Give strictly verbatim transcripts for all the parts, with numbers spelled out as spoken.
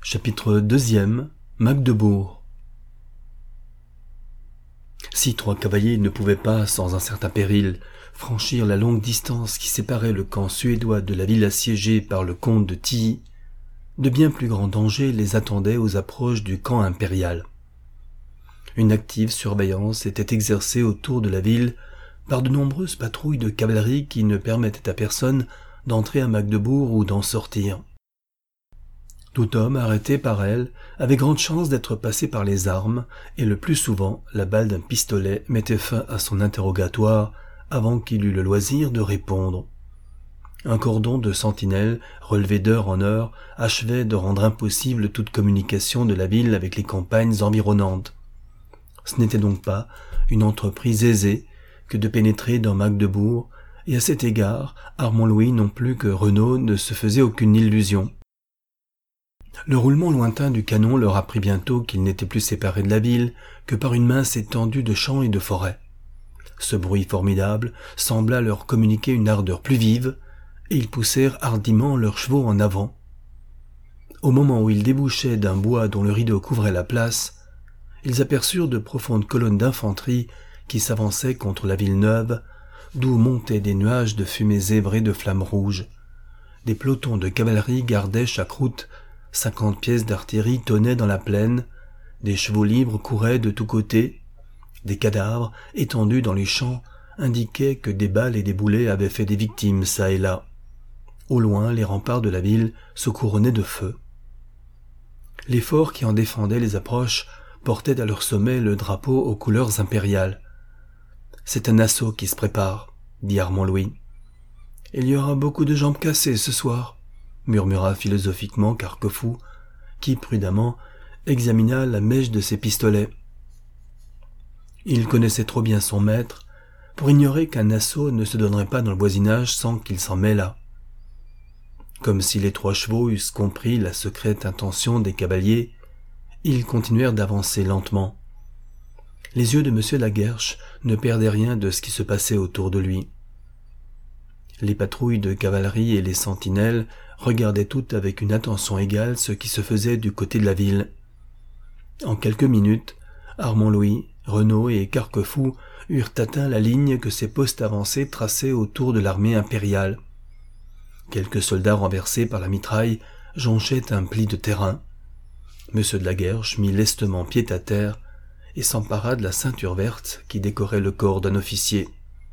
Chapitre deuxième. Magdebourg. Si trois cavaliers ne pouvaient pas, sans un certain péril, franchir la longue distance qui séparait le camp suédois de la ville assiégée par le comte de Tilly, de bien plus grands dangers les attendaient aux approches du camp impérial. Une active surveillance était exercée autour de la ville par de nombreuses patrouilles de cavalerie qui ne permettaient à personne d'entrer à Magdebourg ou d'en sortir. Tout homme arrêté par elle avait grande chance d'être passé par les armes, et le plus souvent la balle d'un pistolet mettait fin à son interrogatoire avant qu'il eût le loisir de répondre. Un cordon de sentinelles, relevé d'heure en heure, achevait de rendre impossible toute communication de la ville avec les campagnes environnantes. Ce n'était donc pas une entreprise aisée que de pénétrer dans Magdebourg, et à cet égard, Armand Louis non plus que Renaud ne se faisait aucune illusion. Le roulement lointain du canon leur apprit bientôt qu'ils n'étaient plus séparés de la ville que par une mince étendue de champs et de forêts. Ce bruit formidable sembla leur communiquer une ardeur plus vive, et ils poussèrent hardiment leurs chevaux en avant. Au moment où ils débouchaient d'un bois dont le rideau couvrait la place, ils aperçurent de profondes colonnes d'infanterie qui s'avançaient contre la ville neuve, d'où montaient des nuages de fumée zébrés de flammes rouges. Des pelotons de cavalerie gardaient chaque route, cinquante pièces d'artillerie tonnaient dans la plaine, des chevaux libres couraient de tous côtés, des cadavres étendus dans les champs indiquaient que des balles et des boulets avaient fait des victimes çà et là. Au loin, les remparts de la ville se couronnaient de feu. Les forts qui en défendaient les approches portaient à leur sommet le drapeau aux couleurs impériales. « C'est un assaut qui se prépare, » dit Armand Louis. « Il y aura beaucoup de jambes cassées ce soir, » murmura philosophiquement Carquefou, qui, prudemment, examina la mèche de ses pistolets. Il connaissait trop bien son maître pour ignorer qu'un assaut ne se donnerait pas dans le voisinage sans qu'il s'en mêlât. Comme si les trois chevaux eussent compris la secrète intention des cavaliers, ils continuèrent d'avancer lentement. Les yeux de M. Laguerche ne perdaient rien de ce qui se passait autour de lui. Les patrouilles de cavalerie et les sentinelles regardaient toutes avec une attention égale ce qui se faisait du côté de la ville. En quelques minutes, Armand Louis, Renaud et Carquefou eurent atteint la ligne que ces postes avancés traçaient autour de l'armée impériale. Quelques soldats renversés par la mitraille jonchaient un pli de terrain. M. de Laguerche mit lestement pied à terre et s'empara de la ceinture verte qui décorait le corps d'un officier.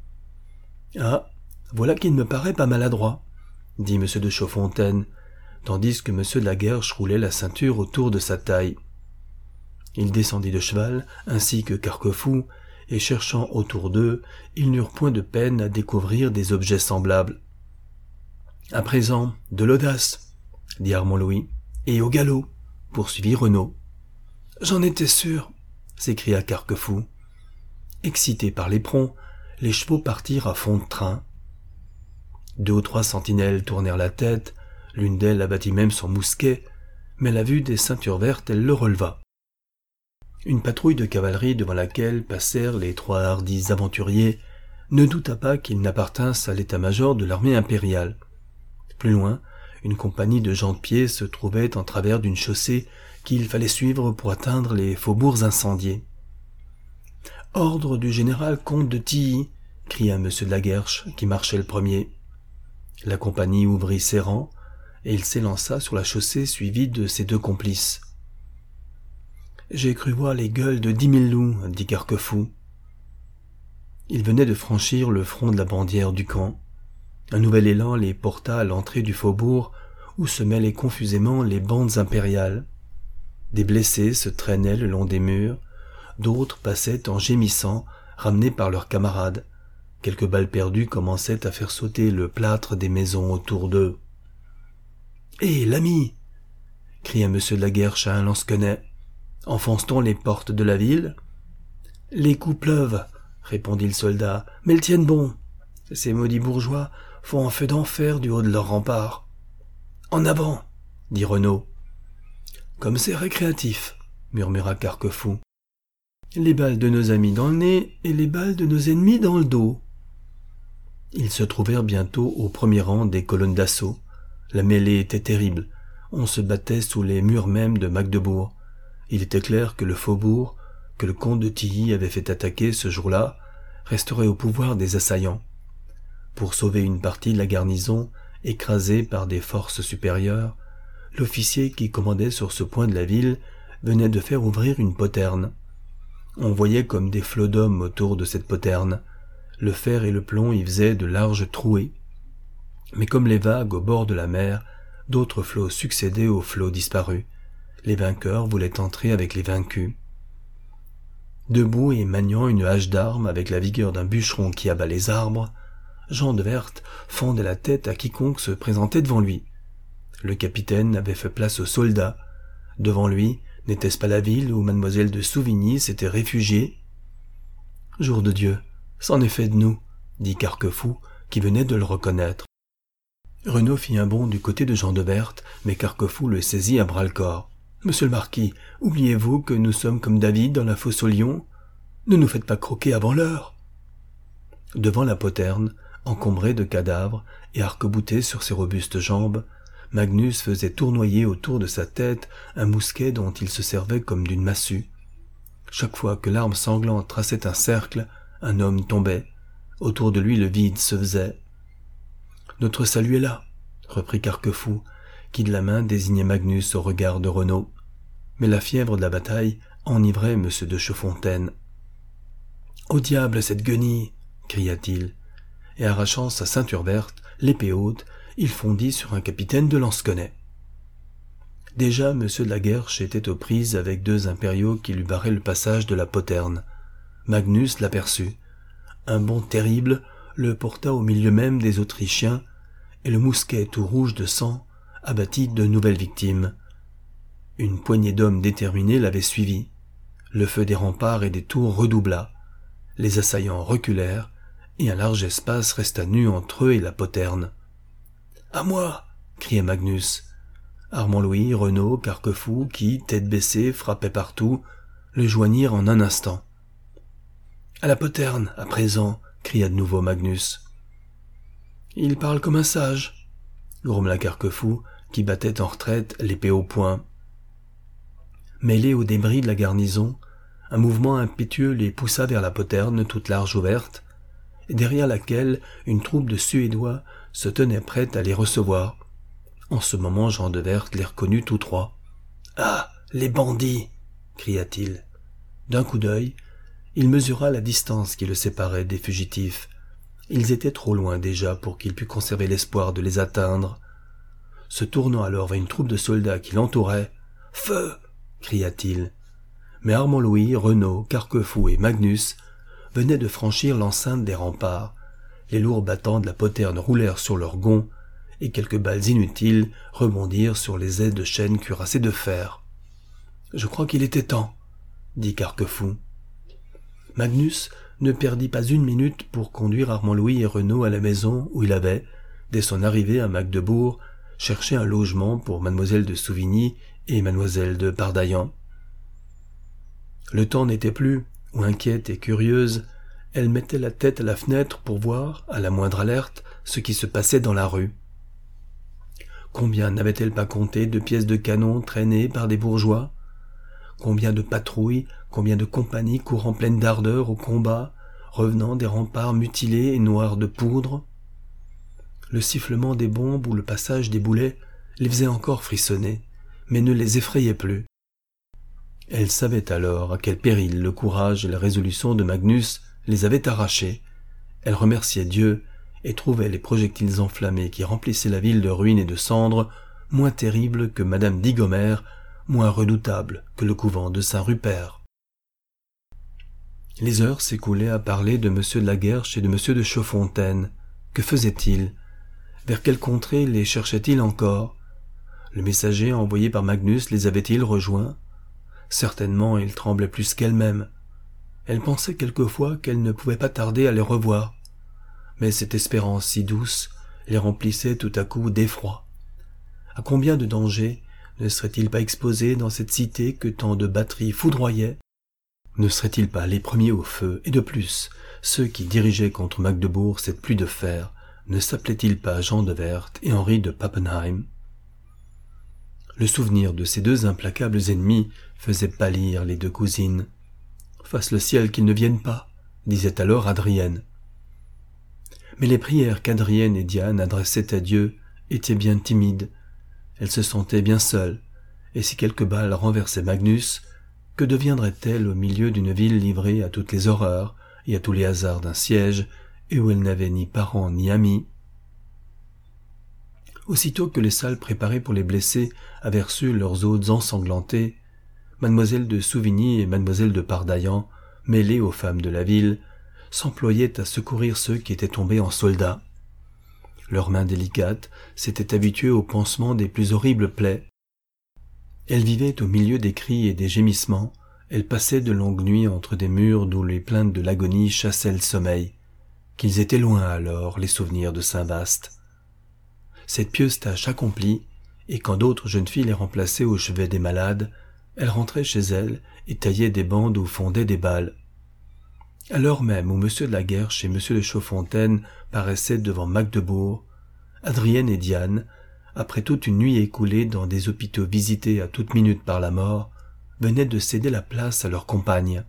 « Ah, voilà qui ne me paraît pas maladroit, » dit M. de Chaudfontaine, tandis que M. de Laguerche roulait la ceinture autour de sa taille. Il descendit de cheval, ainsi que Carquefou, et cherchant autour d'eux, ils n'eurent point de peine à découvrir des objets semblables. « À présent, de l'audace, » dit Armand Louis, « et au galop, » poursuivit Renaud. « J'en étais sûr, » s'écria Carquefou. Excités par l'éperon, les chevaux partirent à fond de train. Deux ou trois sentinelles tournèrent la tête, l'une d'elles abattit même son mousquet, mais à la vue des ceintures vertes, elle le releva. Une patrouille de cavalerie devant laquelle passèrent les trois hardis aventuriers ne douta pas qu'ils n'appartinssent à l'état-major de l'armée impériale. Plus loin, une compagnie de gens de pied se trouvait en travers d'une chaussée qu'il fallait suivre pour atteindre les faubourgs incendiés. « Ordre du général comte de Tilly !» cria M. de Laguerche, qui marchait le premier. La compagnie ouvrit ses rangs, et il s'élança sur la chaussée suivi de ses deux complices. « J'ai cru voir les gueules de dix mille loups, » dit Carquefou. Ils venaient de franchir le front de la bandière du camp. Un nouvel élan les porta à l'entrée du faubourg, où se mêlaient confusément les bandes impériales. Des blessés se traînaient le long des murs, d'autres passaient en gémissant, ramenés par leurs camarades. Quelques balles perdues commençaient à faire sauter le plâtre des maisons autour d'eux. « Hé, l'ami !» cria M. de Laguerche à un lansquenet. « Enfonce-t-on les portes de la ville ?»« Les coups pleuvent, » répondit le soldat, « mais elles tiennent bon. Ces maudits bourgeois font un feu d'enfer du haut de leurs remparts. »« En avant !» dit Renaud. « Comme c'est récréatif, » murmura Carquefou. « Les balles de nos amis dans le nez et les balles de nos ennemis dans le dos. » Ils se trouvèrent bientôt au premier rang des colonnes d'assaut. La mêlée était terrible. on se battait sous les murs mêmes de Magdebourg. Il était clair que le faubourg, que le comte de Tilly avait fait attaquer ce jour-là, resterait au pouvoir des assaillants. Pour sauver une partie de la garnison, écrasée par des forces supérieures, l'officier qui commandait sur ce point de la ville venait de faire ouvrir une poterne. On voyait comme des flots d'hommes autour de cette poterne. Le fer et le plomb y faisaient de larges trouées. Mais comme les vagues au bord de la mer, d'autres flots succédaient aux flots disparus. Les vainqueurs voulaient entrer avec les vaincus. Debout et maniant une hache d'armes avec la vigueur d'un bûcheron qui abat les arbres, Jean de Werth fendait la tête à quiconque se présentait devant lui. Le capitaine avait fait place aux soldats. Devant lui, n'était-ce pas la ville où mademoiselle de Souvigny s'était réfugiée? « Jour de Dieu, c'en est fait de nous, » dit Carquefou, qui venait de le reconnaître. Renaud fit un bond du côté de Jean de Werth, mais Carquefou le saisit à bras-le-corps. « Monsieur le marquis, oubliez-vous que nous sommes comme David dans la fosse aux lions? Ne nous faites pas croquer avant l'heure !» Devant la poterne, encombrée de cadavres et arc-boutée sur ses robustes jambes, Magnus faisait tournoyer autour de sa tête un mousquet dont il se servait comme d'une massue. Chaque fois que l'arme sanglante traçait un cercle, un homme tombait. Autour de lui le vide se faisait. « Notre salut est là !» reprit Carquefou, qui de la main désignait Magnus au regard de Renaud. Mais la fièvre de la bataille enivrait M. de Chaudfontaine. « Au diable cette guenille !» cria-t-il, et arrachant sa ceinture verte, l'épée haute, il fondit sur un capitaine de lansquenet. Déjà M. de la Guerche était aux prises avec deux impériaux qui lui barraient le passage de la poterne. Magnus l'aperçut. Un bond terrible le porta au milieu même des Autrichiens, et le mousquet tout rouge de sang abattit de nouvelles victimes. Une poignée d'hommes déterminés l'avait suivi. Le feu des remparts et des tours redoubla. Les assaillants reculèrent, et un large espace resta nu entre eux et la poterne. « À moi !» criait Magnus. Armand Louis, Renaud, Carquefou, qui, tête baissée, frappaient partout, le joignirent en un instant. « À la poterne, à présent !» cria de nouveau Magnus. « Il parle comme un sage !» grommela Carquefou, qui battait en retraite, l'épée au poing. Mêlés aux débris de la garnison, un mouvement impétueux les poussa vers la poterne toute large ouverte, et derrière laquelle une troupe de Suédois se tenait prête à les recevoir. En ce moment, Jean de Werth les reconnut tous trois. « Ah, les bandits !» cria-t-il. D'un coup d'œil, il mesura la distance qui le séparait des fugitifs. Ils étaient trop loin déjà pour qu'il pût conserver l'espoir de les atteindre. Se tournant alors vers une troupe de soldats qui l'entouraient, « Feu !» cria-t-il. Mais Armand Louis, Renaud, Carquefou et Magnus venaient de franchir l'enceinte des remparts. Les lourds battants de la poterne roulèrent sur leurs gonds, et quelques balles inutiles rebondirent sur les ailes de chêne cuirassées de fer. « Je crois qu'il était temps, » dit Carquefou. Magnus ne perdit pas une minute pour conduire Armand Louis et Renaud à la maison où il avait, dès son arrivée à Magdebourg, cherché un logement pour mademoiselle de Souvigny et mademoiselle de Pardaillan. Le temps n'était plus où, inquiète et curieuse, elle mettait la tête à la fenêtre pour voir, à la moindre alerte, ce qui se passait dans la rue. Combien n'avait-elle pas compté de pièces de canon traînées par des bourgeois? Combien de patrouilles, combien de compagnies courant pleines d'ardeur au combat, revenant des remparts mutilés et noirs de poudre? Le sifflement des bombes ou le passage des boulets les faisait encore frissonner, mais ne les effrayait plus. Elle savait alors à quel péril le courage et la résolution de Magnus les avaient arrachés. Elle remerciait Dieu et trouvait les projectiles enflammés qui remplissaient la ville de ruines et de cendres moins terribles que Madame d'Igomer, moins redoutables que le couvent de Saint-Rupert. Les heures s'écoulaient à parler de Monsieur de la Guerche et de Monsieur de Chaudfontaine. Que faisait-il? Vers quelle contrée les cherchait-il encore? Le messager envoyé par Magnus les avait-il rejoints? Certainement, il tremblait plus qu'elle-même. Elle pensait quelquefois qu'elle ne pouvait pas tarder à les revoir. Mais cette espérance si douce les remplissait tout à coup d'effroi. À combien de dangers ne seraient-ils pas exposés dans cette cité que tant de batteries foudroyaient? Ne seraient-ils pas les premiers au feu? Et de plus, ceux qui dirigeaient contre Magdebourg cette pluie de fer, ne s'appelaient-ils pas Jean de Werth et Henri de Pappenheim? Le souvenir de ces deux implacables ennemis faisait pâlir les deux cousines. « Fasse le ciel qu'ils ne viennent pas », disait alors Adrienne. Mais les prières qu'Adrienne et Diane adressaient à Dieu étaient bien timides. Elles se sentaient bien seules, et si quelques balles renversaient Magnus, que deviendrait-elle au milieu d'une ville livrée à toutes les horreurs et à tous les hasards d'un siège, et où elle n'avait ni parents ni amis? Aussitôt que les salles préparées pour les blessés avaient reçu leurs hôtes ensanglantés, mademoiselle de Souvigny et mademoiselle de Pardaillan, mêlées aux femmes de la ville, s'employaient à secourir ceux qui étaient tombés en soldats. Leurs mains délicates s'étaient habituées au pansement des plus horribles plaies. Elles vivaient au milieu des cris et des gémissements, elles passaient de longues nuits entre des murs d'où les plaintes de l'agonie chassaient le sommeil. Qu'ils étaient loin alors, les souvenirs de Saint-Vaast. Cette pieuse tâche accomplie, et quand d'autres jeunes filles les remplaçaient au chevet des malades, elles rentraient chez elles et taillaient des bandes où fondaient des balles. À l'heure même où Monsieur de la Guerche et Monsieur de Chaudfontaine paraissaient devant Magdebourg, Adrienne et Diane, après toute une nuit écoulée dans des hôpitaux visités à toute minute par la mort, venaient de céder la place à leurs compagnes.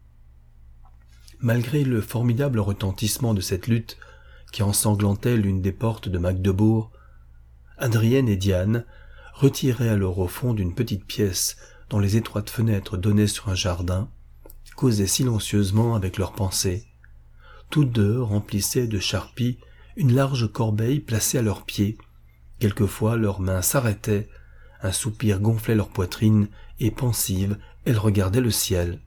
Malgré le formidable retentissement de cette lutte qui ensanglantait l'une des portes de Magdebourg, Adrienne et Diane retiraient alors au fond d'une petite pièce dont les étroites fenêtres donnaient sur un jardin, causaient silencieusement avec leurs pensées. Toutes deux remplissaient de charpie une large corbeille placée à leurs pieds. Quelquefois leurs mains s'arrêtaient, un soupir gonflait leur poitrine, et pensives, elles regardaient le ciel.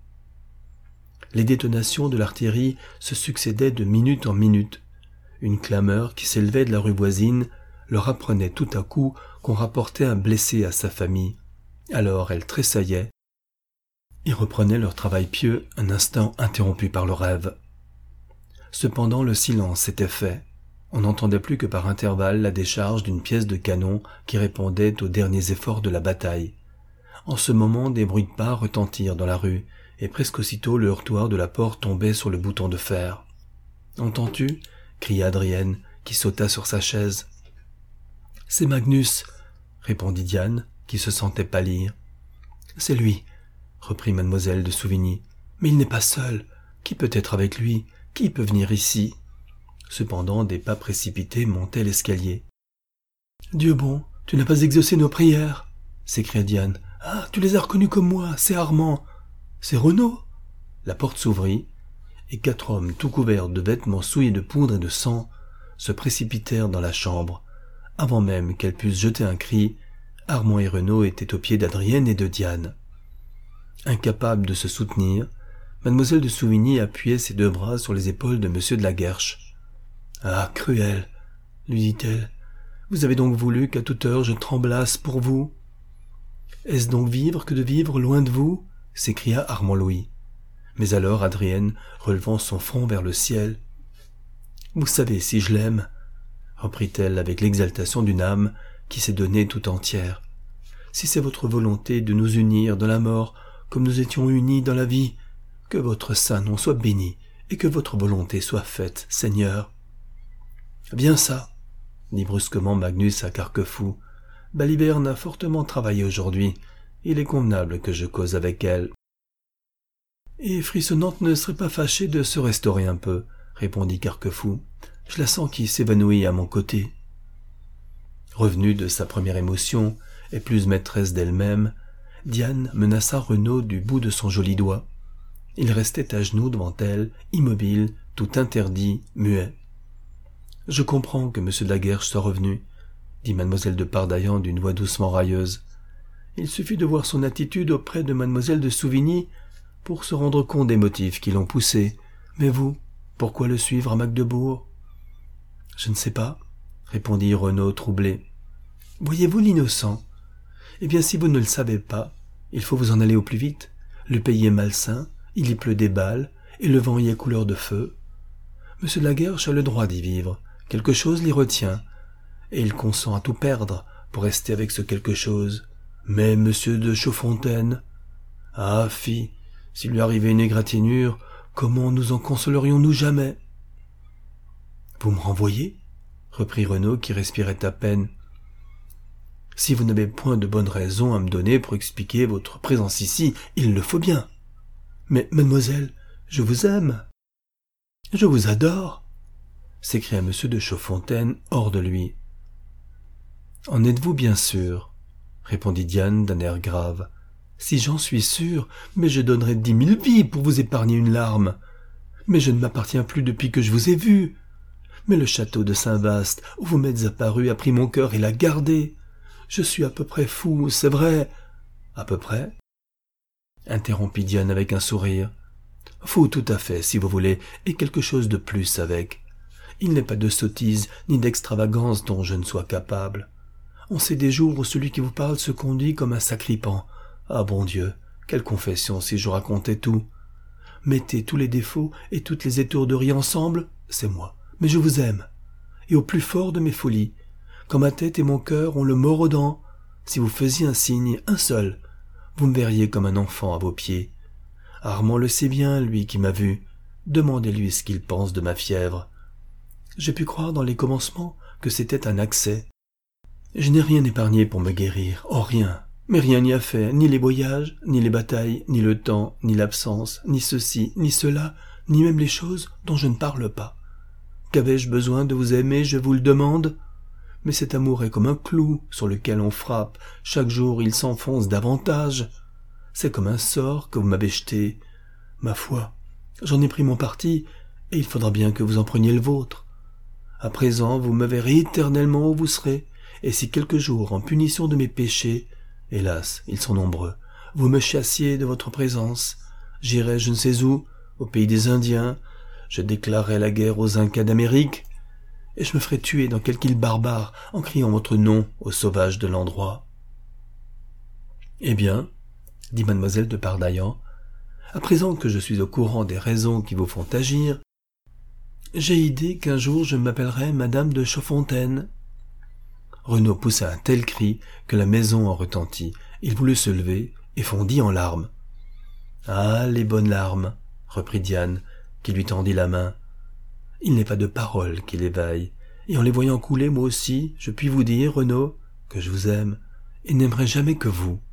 Les détonations de l'artillerie se succédaient de minute en minute. Une clameur qui s'élevait de la rue voisine leur apprenait tout à coup qu'on rapportait un blessé à sa famille. Alors elles tressaillaient et reprenaient leur travail pieux un instant interrompu par le rêve. Cependant le silence s'était fait. On n'entendait plus que par intervalles la décharge d'une pièce de canon qui répondait aux derniers efforts de la bataille. En ce moment, des bruits de pas retentirent dans la rue, et presque aussitôt le heurtoir de la porte tombait sur le bouton de fer. « Entends-tu » cria Adrienne, qui sauta sur sa chaise. « C'est Magnus » répondit Diane, qui se sentait pâlir. « C'est lui » reprit mademoiselle de Souvigny. « Mais il n'est pas seul. Qui peut être avec lui? Qui peut venir ici ?» Cependant, des pas précipités montaient l'escalier. « Dieu bon, tu n'as pas exaucé nos prières » s'écria Diane. « Ah, tu les as reconnus comme moi, c'est Armand. C'est Renaud ?» La porte s'ouvrit, et quatre hommes tout couverts de vêtements souillés de poudre et de sang se précipitèrent dans la chambre. Avant même qu'elles pussent jeter un cri, Armand et Renaud étaient aux pieds d'Adrienne et de Diane. Incapable de se soutenir, mademoiselle de Souvigny appuyait ses deux bras sur les épaules de monsieur de la Guerche. « Ah, cruel !» lui dit-elle. « Vous avez donc voulu qu'à toute heure je tremblasse pour vous ?» « Est-ce donc vivre que de vivre loin de vous ?» s'écria Armand Louis. Mais alors Adrienne, relevant son front vers le ciel, « Vous savez si je l'aime, » reprit-elle avec l'exaltation d'une âme qui s'est donnée tout entière. « Si c'est votre volonté de nous unir dans la mort comme nous étions unis dans la vie, que votre saint nom soit béni et que votre volonté soit faite, Seigneur. » « Bien ça, » dit brusquement Magnus à Carquefou. « Baliverne a fortement travaillé aujourd'hui. Il est convenable que je cause avec elle. »« Et Frissonnante ne serait pas fâchée de se restaurer un peu, » répondit Carquefou. « Je la sens qui s'évanouit à mon côté. » Revenue de sa première émotion, et plus maîtresse d'elle-même, Diane menaça Renaud du bout de son joli doigt. Il restait à genoux devant elle, immobile, tout interdit, muet. « Je comprends que monsieur de la Guerche soit revenu, » dit mademoiselle de Pardaillan d'une voix doucement railleuse. « Il suffit de voir son attitude auprès de mademoiselle de Souvigny pour se rendre compte des motifs qui l'ont poussé. Mais vous, pourquoi le suivre à Magdebourg ?»« Je ne sais pas, » répondit Renaud troublé. « Voyez-vous l'innocent? Eh bien, si vous ne le savez pas, il faut vous en aller au plus vite. Le pays est malsain, il y pleut des balles, et le vent y est couleur de feu. Monsieur de la Guerche a le droit d'y vivre. Quelque chose l'y retient, et il consent à tout perdre pour rester avec ce quelque chose. Mais monsieur de Chaudfontaine... Ah, fi, s'il lui arrivait une égratignure, comment nous en consolerions-nous jamais? »« Vous me renvoyez ?» reprit Renaud qui respirait à peine. Si vous n'avez point de bonnes raisons à me donner pour expliquer votre présence ici, il le faut bien. Mais, mademoiselle, je vous aime. Je vous adore, s'écria M. de Chaudfontaine hors de lui. En êtes-vous bien sûr? Répondit Diane d'un air grave. Si j'en suis sûr, mais je donnerais dix mille vies pour vous épargner une larme. Mais je ne m'appartiens plus depuis que je vous ai vu. Mais le château de Saint-Vaast, où vous m'êtes apparu, a pris mon cœur et l'a gardé. Je suis à peu près fou, c'est vrai. À peu près? Interrompit Diane avec un sourire. Fou tout à fait, si vous voulez, et quelque chose de plus avec. Il n'est pas de sottise ni d'extravagance dont je ne sois capable. On sait des jours où celui qui vous parle se conduit comme un sacripant. Ah bon Dieu, quelle confession si je racontais tout. Mettez tous les défauts et toutes les étourderies ensemble, c'est moi. Mais je vous aime. Et au plus fort de mes folies, quand ma tête et mon cœur ont le mort aux dents, si vous faisiez un signe, un seul, vous me verriez comme un enfant à vos pieds. Armand le sait bien, lui qui m'a vu. Demandez-lui ce qu'il pense de ma fièvre. J'ai pu croire dans les commencements que c'était un accès. Je n'ai rien épargné pour me guérir, oh rien. Mais rien n'y a fait, ni les voyages, ni les batailles, ni le temps, ni l'absence, ni ceci, ni cela, ni même les choses dont je ne parle pas. Qu'avais-je besoin de vous aimer, je vous le demande? Mais cet amour est comme un clou sur lequel on frappe. Chaque jour il s'enfonce davantage. C'est comme un sort que vous m'avez jeté. Ma foi, j'en ai pris mon parti, et il faudra bien que vous en preniez le vôtre. À présent, vous me verrez éternellement où vous serez, et si quelque jour, en punition de mes péchés, hélas, ils sont nombreux, vous me chassiez de votre présence, j'irai je ne sais où, au pays des Indiens, je déclarerai la guerre aux Incas d'Amérique, et je me ferai tuer dans quelque île barbare en criant votre nom aux sauvages de l'endroit. Eh bien, dit mademoiselle de Pardaillan, à présent que je suis au courant des raisons qui vous font agir, j'ai idée qu'un jour je m'appellerai madame de Chaudfontaine. Renaud poussa un tel cri que la maison en retentit. Il voulut se lever et fondit en larmes. « Ah, les bonnes larmes !» reprit Diane, qui lui tendit la main. « Il n'est pas de paroles qui l'éveillent, et en les voyant couler, moi aussi, je puis vous dire, Renaud, que je vous aime, et n'aimerai jamais que vous.